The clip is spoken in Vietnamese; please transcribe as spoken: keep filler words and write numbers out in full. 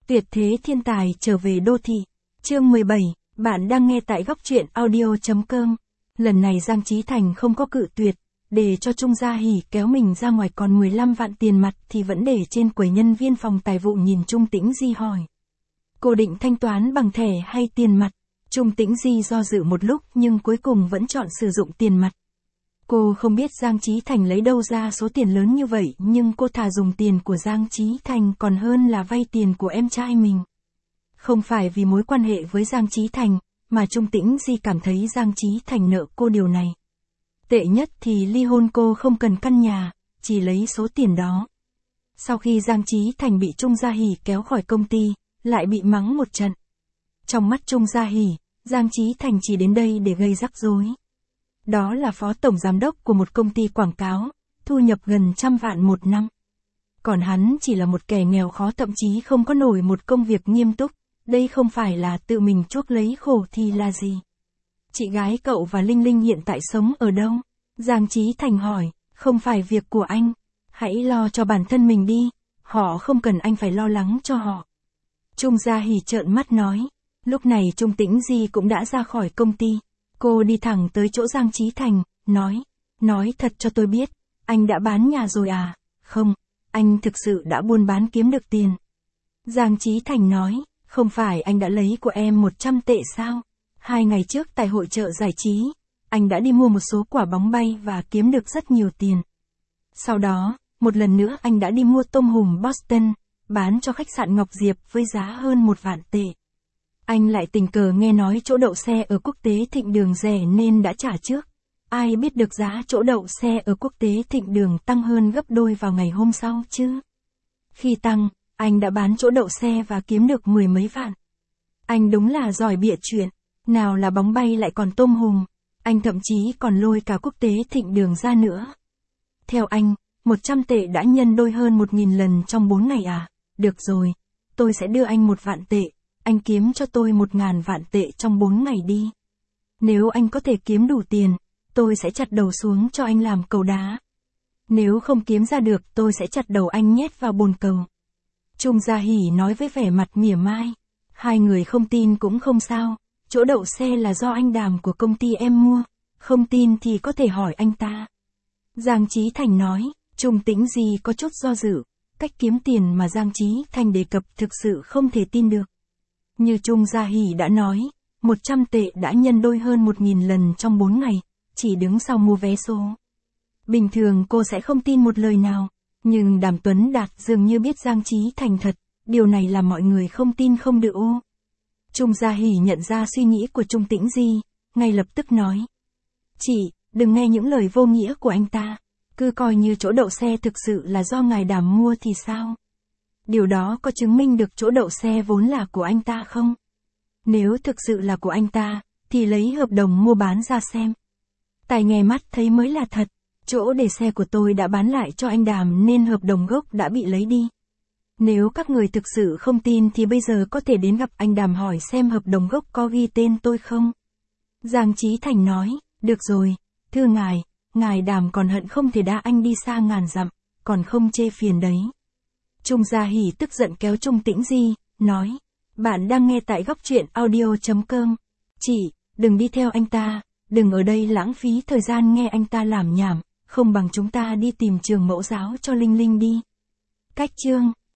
Tuyệt thế thiên tài trở về đô thị. Chương mười bảy, bạn đang nghe tại góc truyện audio chấm com. Lần này Giang Chí Thành không có cự tuyệt, để cho Trung Gia Hỉ kéo mình ra ngoài còn mười lăm vạn tiền mặt thì vẫn để trên quầy. Nhân viên phòng tài vụ nhìn Trung Tĩnh Di hỏi. Cô định thanh toán bằng thẻ hay tiền mặt? Trung Tĩnh Di do dự một lúc nhưng cuối cùng vẫn chọn sử dụng tiền mặt. Cô không biết Giang Chí Thành lấy đâu ra số tiền lớn như vậy, nhưng cô thà dùng tiền của Giang Chí Thành còn hơn là vay tiền của em trai mình. Không phải vì mối quan hệ với Giang Chí Thành, mà Trung Tĩnh Di cảm thấy Giang Chí Thành nợ cô điều này. Tệ nhất thì ly hôn cô không cần căn nhà, chỉ lấy số tiền đó. Sau khi Giang Chí Thành bị Trung Gia Hỉ kéo khỏi công ty, lại bị mắng một trận. Trong mắt Trung Gia Hỉ, Giang Chí Thành chỉ đến đây để gây rắc rối. Đó là phó tổng giám đốc của một công ty quảng cáo, thu nhập gần trăm vạn một năm. Còn hắn chỉ là một kẻ nghèo khó, thậm chí không có nổi một công việc nghiêm túc, đây không phải là tự mình chuốc lấy khổ thì là gì? Chị gái cậu và Linh Linh hiện tại sống ở đâu? Giang Chí Thành hỏi, không phải việc của anh, hãy lo cho bản thân mình đi, họ không cần anh phải lo lắng cho họ. Trung Gia Hỉ trợn mắt nói, lúc này Trung Tĩnh Di cũng đã ra khỏi công ty. Cô đi thẳng tới chỗ Giang Chí Thành, nói, nói thật cho tôi biết, anh đã bán nhà rồi à? Không, anh thực sự đã buôn bán kiếm được tiền. Giang Chí Thành nói, không phải anh đã lấy của em một trăm tệ sao? Hai ngày trước tại hội chợ giải trí, anh đã đi mua một số quả bóng bay và kiếm được rất nhiều tiền. Sau đó, một lần nữa anh đã đi mua tôm hùm Boston, bán cho khách sạn Ngọc Diệp với giá hơn một vạn tệ. Anh lại tình cờ nghe nói chỗ đậu xe ở Quốc tế Thịnh Đường rẻ nên đã trả trước. Ai biết được giá chỗ đậu xe ở Quốc tế Thịnh Đường tăng hơn gấp đôi vào ngày hôm sau chứ. Khi tăng, anh đã bán chỗ đậu xe và kiếm được mười mấy vạn. Anh đúng là giỏi bịa chuyện, nào là bóng bay lại còn tôm hùm, anh thậm chí còn lôi cả Quốc tế Thịnh Đường ra nữa. Theo anh, một trăm tệ đã nhân đôi hơn một nghìn lần trong bốn ngày à? Được rồi, tôi sẽ đưa anh một vạn tệ. Anh kiếm cho tôi một ngàn vạn tệ trong bốn ngày đi. Nếu anh có thể kiếm đủ tiền, tôi sẽ chặt đầu xuống cho anh làm cầu đá. Nếu không kiếm ra được, tôi sẽ chặt đầu anh nhét vào bồn cầu. Trung Gia Hỉ nói với vẻ mặt mỉa mai. Hai người không tin cũng không sao, chỗ đậu xe là do anh Đàm của công ty em mua, không tin thì có thể hỏi anh ta. Giang Chí Thành nói, Trung Tĩnh Di có chút do dự, cách kiếm tiền mà Giang Chí Thành đề cập thực sự không thể tin được. Như Trung Gia Hỉ đã nói, một trăm tệ đã nhân đôi hơn một nghìn lần trong bốn ngày, chỉ đứng sau mua vé số. Bình thường cô sẽ không tin một lời nào, nhưng Đàm Tuấn Đạt dường như biết Giang Chí Thành thật, điều này làm mọi người không tin không được ô. Trung Gia Hỉ nhận ra suy nghĩ của Trung Tĩnh Di, ngay lập tức nói. Chị, đừng nghe những lời vô nghĩa của anh ta, cứ coi như chỗ đậu xe thực sự là do ngài Đàm mua thì sao? Điều đó có chứng minh được chỗ đậu xe vốn là của anh ta không? Nếu thực sự là của anh ta, thì lấy hợp đồng mua bán ra xem. Tai nghe mắt thấy mới là thật, chỗ để xe của tôi đã bán lại cho anh Đàm nên hợp đồng gốc đã bị lấy đi. Nếu các người thực sự không tin thì bây giờ có thể đến gặp anh Đàm hỏi xem hợp đồng gốc có ghi tên tôi không? Giang Chí Thành nói, được rồi, thưa ngài, ngài Đàm còn hận không thể đá anh đi xa ngàn dặm, còn không chê phiền đấy. Trung Gia Hỉ tức giận kéo Trung Tĩnh Di, nói, bạn đang nghe tại góc truyện audio chấm com. Chị, đừng đi theo anh ta, đừng ở đây lãng phí thời gian nghe anh ta làm nhảm, không bằng chúng ta đi tìm trường mẫu giáo cho Linh Linh đi. Cách chương